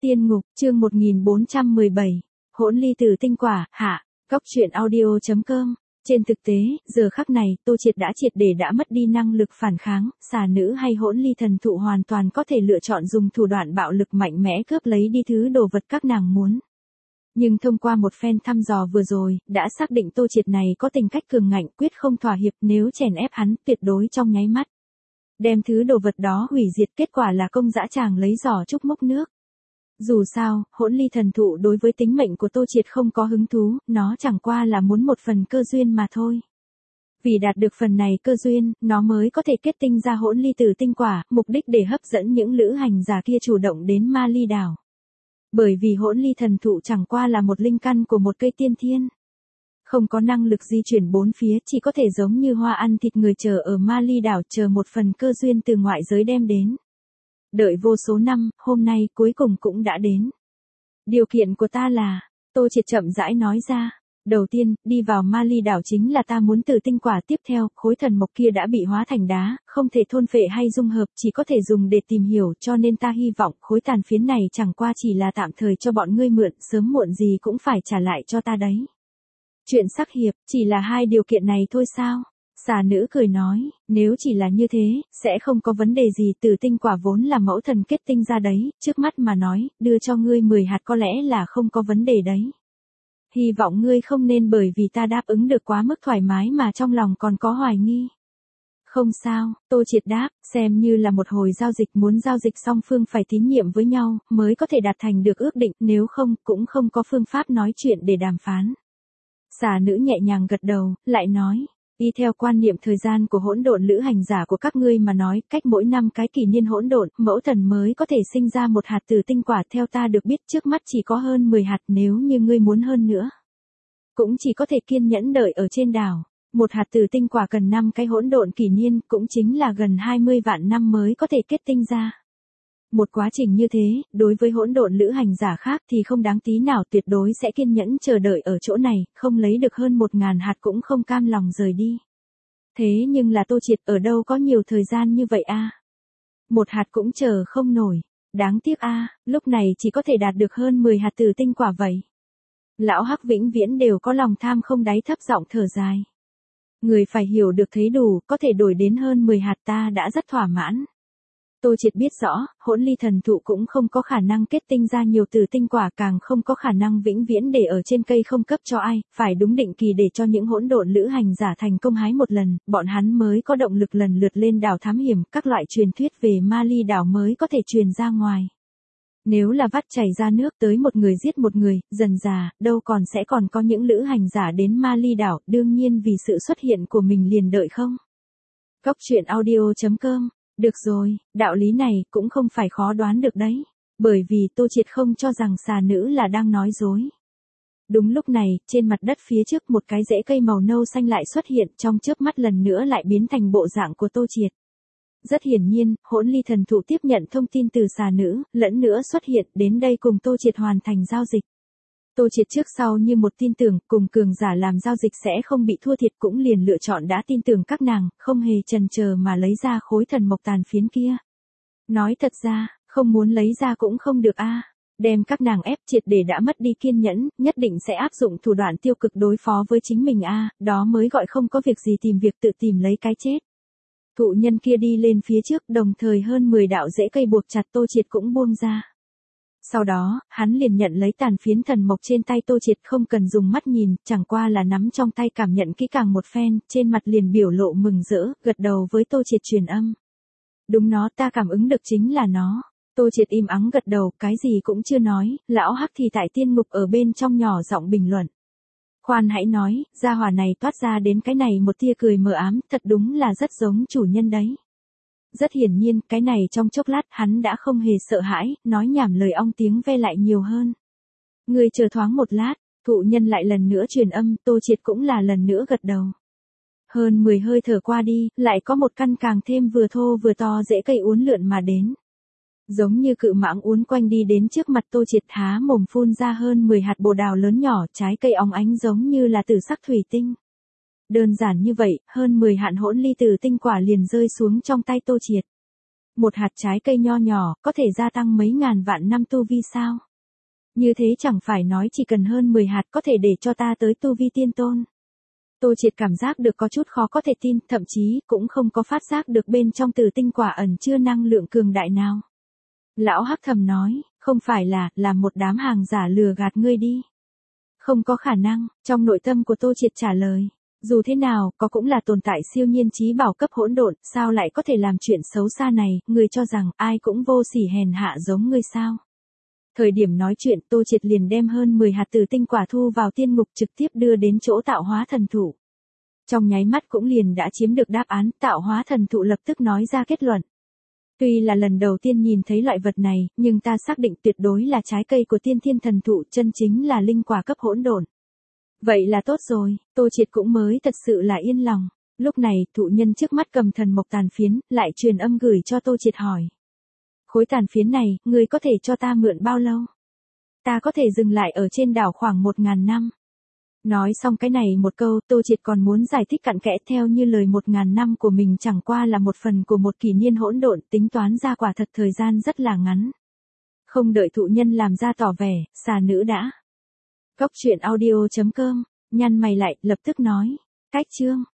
Tiên ngục, chương 1417, hỗn ly tử tinh quả, hạ, góc truyện audio.com. Trên thực tế, giờ khắc này, Tô Triệt đã triệt để đã mất đi năng lực phản kháng, xà nữ hay hỗn ly thần thụ hoàn toàn có thể lựa chọn dùng thủ đoạn bạo lực mạnh mẽ cướp lấy đi thứ đồ vật các nàng muốn. Nhưng thông qua một phen thăm dò vừa rồi, đã xác định Tô Triệt này có tình cách cường ngạnh quyết không thỏa hiệp, nếu chèn ép hắn tuyệt đối trong nháy mắt đem thứ đồ vật đó hủy diệt, kết quả là công dã tràng lấy giỏ trúc múc nước. Dù sao, hỗn ly thần thụ đối với tính mệnh của Tô Triệt không có hứng thú, nó chẳng qua là muốn một phần cơ duyên mà thôi. Vì đạt được phần này cơ duyên, nó mới có thể kết tinh ra hỗn ly tử tinh quả, mục đích để hấp dẫn những lữ hành giả kia chủ động đến Ma Ly đảo. Bởi vì hỗn ly thần thụ chẳng qua là một linh căn của một cây tiên thiên. Không có năng lực di chuyển bốn phía, chỉ có thể giống như hoa ăn thịt người chờ ở Ma Ly đảo chờ một phần cơ duyên từ ngoại giới đem đến. Đợi vô số năm, hôm nay cuối cùng cũng đã đến. Điều kiện của ta là, Tô Triệt chậm rãi nói ra, đầu tiên, đi vào Ma Ly đảo chính là ta muốn tử tinh quả, tiếp theo, khối thần mộc kia đã bị hóa thành đá, không thể thôn phệ hay dung hợp, chỉ có thể dùng để tìm hiểu, cho nên ta hy vọng khối tàn phiến này chẳng qua chỉ là tạm thời cho bọn ngươi mượn, sớm muộn gì cũng phải trả lại cho ta đấy. Chuyện sắc hiệp, chỉ là hai điều kiện này thôi sao? Xà nữ cười nói, nếu chỉ là như thế, sẽ không có vấn đề gì, tử tinh quả vốn là mẫu thần kết tinh ra đấy, trước mắt mà nói, đưa cho ngươi 10 hạt có lẽ là không có vấn đề đấy. Hy vọng ngươi không nên bởi vì ta đáp ứng được quá mức thoải mái mà trong lòng còn có hoài nghi. Không sao, Tô Triệt đáp, xem như là một hồi giao dịch, muốn giao dịch song phương phải tín nhiệm với nhau, mới có thể đạt thành được ước định, nếu không, cũng không có phương pháp nói chuyện để đàm phán. Xà nữ nhẹ nhàng gật đầu, lại nói, y theo quan niệm thời gian của hỗn độn lữ hành giả của các ngươi mà nói, cách mỗi 5 cái kỷ niên hỗn độn, mẫu thần mới có thể sinh ra một hạt tử tinh quả, theo ta được biết trước mắt chỉ có hơn 10 hạt, nếu như ngươi muốn hơn nữa, cũng chỉ có thể kiên nhẫn đợi ở trên đảo. Một hạt tử tinh quả cần 5 cái hỗn độn kỷ niên, cũng chính là gần 20 vạn năm mới có thể kết tinh ra. Một quá trình như thế, đối với hỗn độn lữ hành giả khác thì không đáng tí nào, tuyệt đối sẽ kiên nhẫn chờ đợi ở chỗ này, không lấy được hơn 1000 hạt cũng không cam lòng rời đi. Thế nhưng là Tô Triệt ở đâu có nhiều thời gian như vậy a? Một hạt cũng chờ không nổi, đáng tiếc a, lúc này chỉ có thể đạt được hơn 10 hạt tử tinh quả vậy. Lão Hắc vĩnh viễn đều có lòng tham không đáy, thấp giọng thở dài. Người phải hiểu được thấy đủ, có thể đổi đến hơn 10 hạt ta đã rất thỏa mãn. Tô Triệt biết rõ, hỗn ly thần thụ cũng không có khả năng kết tinh ra nhiều tử tinh quả, càng không có khả năng vĩnh viễn để ở trên cây không cấp cho ai, phải đúng định kỳ để cho những hỗn độn lữ hành giả thành công hái một lần, bọn hắn mới có động lực lần lượt lên đảo thám hiểm, các loại truyền thuyết về Ma Ly đảo mới có thể truyền ra ngoài. Nếu là vắt chảy ra nước tới một người giết một người, dần dà, đâu còn sẽ còn có những lữ hành giả đến Ma Ly đảo, đương nhiên vì sự xuất hiện của mình liền đợi không. Góc truyện audio.com. Được rồi, đạo lý này cũng không phải khó đoán được đấy, bởi vì Tô Triệt không cho rằng xà nữ là đang nói dối. Đúng lúc này, trên mặt đất phía trước một cái rễ cây màu nâu xanh lại xuất hiện, trong chớp mắt lần nữa lại biến thành bộ dạng của Tô Triệt. Rất hiển nhiên, hỗn ly thần thụ tiếp nhận thông tin từ xà nữ, lẫn nữa xuất hiện, đến đây cùng Tô Triệt hoàn thành giao dịch. Tô Triệt trước sau như một tin tưởng, cùng cường giả làm giao dịch sẽ không bị thua thiệt, cũng liền lựa chọn đã tin tưởng các nàng, không hề chần chờ mà lấy ra khối thần mộc tàn phiến kia. Nói thật ra, không muốn lấy ra cũng không được a, đem các nàng ép triệt để đã mất đi kiên nhẫn, nhất định sẽ áp dụng thủ đoạn tiêu cực đối phó với chính mình a, đó mới gọi không có việc gì tìm việc tự tìm lấy cái chết. Thụ nhân kia đi lên phía trước, đồng thời hơn 10 đạo rễ cây buộc chặt Tô Triệt cũng buông ra. Sau đó, hắn liền nhận lấy tàn phiến thần mộc trên tay Tô Triệt, không cần dùng mắt nhìn, chẳng qua là nắm trong tay cảm nhận kỹ càng một phen, trên mặt liền biểu lộ mừng rỡ, gật đầu với Tô Triệt truyền âm. Đúng, nó ta cảm ứng được chính là nó. Tô Triệt im ắng gật đầu, cái gì cũng chưa nói, lão Hắc thì tại tiên ngục ở bên trong nhỏ giọng bình luận. Khoan hãy nói, gia hỏa này toát ra đến cái này một tia cười mờ ám, thật đúng là rất giống chủ nhân đấy. Rất hiển nhiên, cái này trong chốc lát hắn đã không hề sợ hãi, nói nhảm lời ong tiếng ve lại nhiều hơn. Người chờ thoáng một lát, thụ nhân lại lần nữa truyền âm, Tô Triệt cũng là lần nữa gật đầu. Hơn 10 hơi thở qua đi, lại có một căn càng thêm vừa thô vừa to rễ cây uốn lượn mà đến. Giống như cự mãng uốn quanh đi đến trước mặt Tô Triệt, há mồm phun ra hơn 10 hạt bồ đào lớn nhỏ, trái cây óng ánh giống như là tử sắc thủy tinh. Đơn giản như vậy, hơn 10 hạn hỗn ly tử tinh quả liền rơi xuống trong tay Tô Triệt. Một hạt trái cây nho nhỏ, có thể gia tăng mấy ngàn vạn năm tu vi sao? Như thế chẳng phải nói chỉ cần hơn 10 hạt có thể để cho ta tới tu vi tiên tôn. Tô Triệt cảm giác được có chút khó có thể tin, thậm chí cũng không có phát giác được bên trong tử tinh quả ẩn chưa năng lượng cường đại nào. Lão Hắc thầm nói, không phải là một đám hàng giả lừa gạt ngươi đi. Không có khả năng, trong nội tâm của Tô Triệt trả lời. Dù thế nào, có cũng là tồn tại siêu nhiên trí bảo cấp hỗn độn, sao lại có thể làm chuyện xấu xa này, ngươi cho rằng ai cũng vô sỉ hèn hạ giống ngươi sao. Thời điểm nói chuyện Tô Triệt liền đem hơn 10 hạt tử tinh quả thu vào tiên ngục trực tiếp đưa đến chỗ tạo hóa thần thụ. Trong nháy mắt cũng liền đã chiếm được đáp án, tạo hóa thần thụ lập tức nói ra kết luận. Tuy là lần đầu tiên nhìn thấy loại vật này, nhưng ta xác định tuyệt đối là trái cây của tiên thiên thần thụ, chân chính là linh quả cấp hỗn độn. Vậy là tốt rồi, Tô Triệt cũng mới thật sự là yên lòng. Lúc này, thụ nhân trước mắt cầm thần mộc tàn phiến, lại truyền âm gửi cho Tô Triệt hỏi. Khối tàn phiến này, ngươi có thể cho ta mượn bao lâu? Ta có thể dừng lại ở trên đảo khoảng 1000 năm. Nói xong cái này một câu, Tô Triệt còn muốn giải thích cặn kẽ theo như lời 1000 năm của mình chẳng qua là một phần của một kỷ niên hỗn độn, tính toán ra quả thật thời gian rất là ngắn. Không đợi thụ nhân làm ra tỏ vẻ, xà nữ đã. Cốc truyện audio.com, nhăn mày lại, lập tức nói. Cách chương.